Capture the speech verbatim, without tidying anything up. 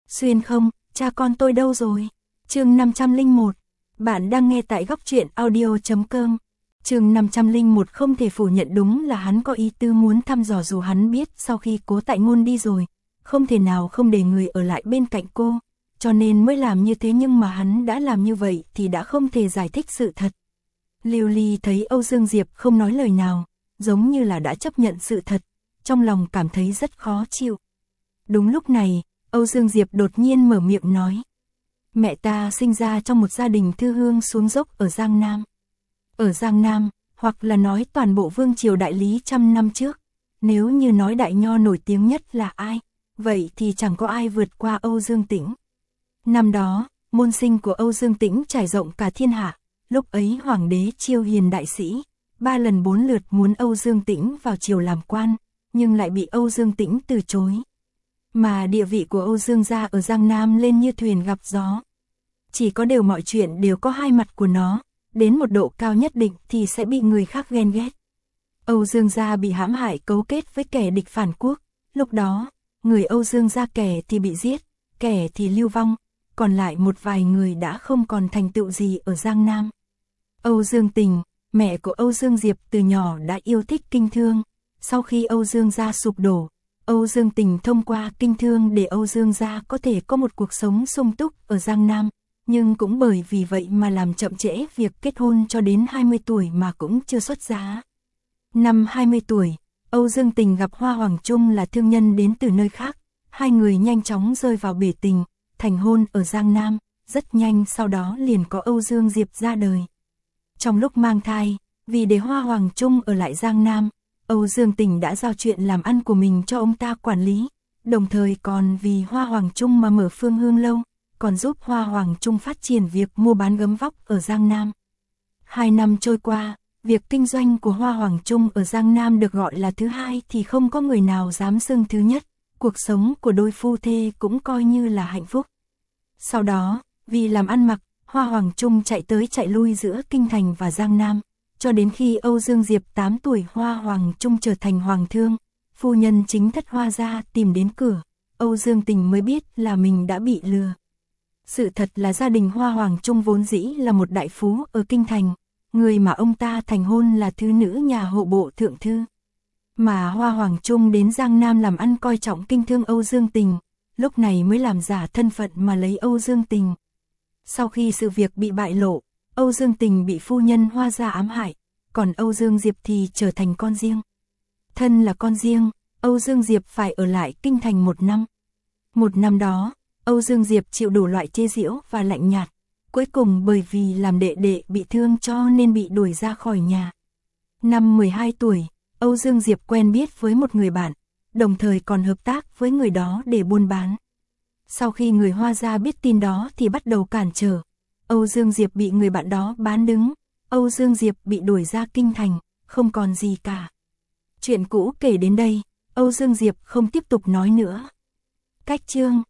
Xuyên không, cha con tôi đâu rồi? Chương năm trăm lẻ một. Bạn đang nghe tại góc truyện audio chấm com. Chương năm trăm lẻ một không thể phủ nhận đúng là hắn có ý tư muốn thăm dò dù hắn biết sau khi Cố Tại Ngôn đi rồi, không thể nào không để người ở lại bên cạnh cô, cho nên mới làm như thế, nhưng mà hắn đã làm như vậy thì đã không thể giải thích sự thật. Lưu Ly thấy Âu Dương Diệp không nói lời nào, giống như là đã chấp nhận sự thật, trong lòng cảm thấy rất khó chịu. Đúng lúc này, Âu Dương Diệp đột nhiên mở miệng nói. Mẹ ta sinh ra trong một gia đình thư hương xuống dốc ở Giang Nam. Ở Giang Nam, hoặc là nói toàn bộ vương triều đại lý trăm năm trước, nếu như nói đại nho nổi tiếng nhất là ai, vậy thì chẳng có ai vượt qua Âu Dương Tĩnh. Năm đó, môn sinh của Âu Dương Tĩnh trải rộng cả thiên hạ, lúc ấy hoàng đế chiêu hiền đại sĩ, ba lần bốn lượt muốn Âu Dương Tĩnh vào triều làm quan, nhưng lại bị Âu Dương Tĩnh từ chối. Mà địa vị của Âu Dương gia ở Giang Nam lên như thuyền gặp gió. Chỉ có điều mọi chuyện đều có hai mặt của nó, đến một độ cao nhất định thì sẽ bị người khác ghen ghét. Âu Dương gia bị hãm hại cấu kết với kẻ địch phản quốc, lúc đó, người Âu Dương gia kẻ thì bị giết, kẻ thì lưu vong, còn lại một vài người đã không còn thành tựu gì ở Giang Nam. Âu Dương Tình, mẹ của Âu Dương Diệp từ nhỏ đã yêu thích kinh thương, sau khi Âu Dương gia sụp đổ, Âu Dương Tình thông qua kinh thương để Âu Dương gia có thể có một cuộc sống sung túc ở Giang Nam, nhưng cũng bởi vì vậy mà làm chậm trễ việc kết hôn cho đến hai mươi tuổi mà cũng chưa xuất giá. Năm hai mươi tuổi, Âu Dương Tình gặp Hoa Hoàng Trung là thương nhân đến từ nơi khác, hai người nhanh chóng rơi vào bể tình, thành hôn ở Giang Nam, rất nhanh sau đó liền có Âu Dương Diệp ra đời. Trong lúc mang thai, vì để Hoa Hoàng Trung ở lại Giang Nam, Âu Dương Tình đã giao chuyện làm ăn của mình cho ông ta quản lý, đồng thời còn vì Hoa Hoàng Trung mà mở Phương Hương Lâu, còn giúp Hoa Hoàng Trung phát triển việc mua bán gấm vóc ở Giang Nam. Hai năm trôi qua, việc kinh doanh của Hoa Hoàng Trung ở Giang Nam được gọi là thứ hai thì không có người nào dám xưng thứ nhất, cuộc sống của đôi phu thê cũng coi như là hạnh phúc. Sau đó, vì làm ăn mặc, Hoa Hoàng Trung chạy tới chạy lui giữa Kinh Thành và Giang Nam, cho đến khi Âu Dương Diệp tám tuổi Hoa Hoàng Trung trở thành hoàng thương, phu nhân chính thất Hoa gia tìm đến cửa, Âu Dương Tình mới biết là mình đã bị lừa. Sự thật là gia đình Hoa Hoàng Trung vốn dĩ là một đại phú ở Kinh Thành, người mà ông ta thành hôn là thứ nữ nhà hộ bộ thượng thư. Mà Hoa Hoàng Trung đến Giang Nam làm ăn coi trọng kinh thương Âu Dương Tình, lúc này mới làm giả thân phận mà lấy Âu Dương Tình. Sau khi sự việc bị bại lộ, Âu Dương Tình bị phu nhân Hoa gia ám hại, còn Âu Dương Diệp thì trở thành con riêng. Thân là con riêng, Âu Dương Diệp phải ở lại Kinh Thành một năm. Một năm đó, Âu Dương Diệp chịu đủ loại chê giễu và lạnh nhạt, cuối cùng bởi vì làm đệ đệ bị thương cho nên bị đuổi ra khỏi nhà. Năm mười hai tuổi, Âu Dương Diệp quen biết với một người bạn, đồng thời còn hợp tác với người đó để buôn bán. Sau khi người Hoa gia biết tin đó thì bắt đầu cản trở, Âu Dương Diệp bị người bạn đó bán đứng, Âu Dương Diệp bị đuổi ra Kinh Thành, không còn gì cả. Chuyện cũ kể đến đây, Âu Dương Diệp không tiếp tục nói nữa. Cách chương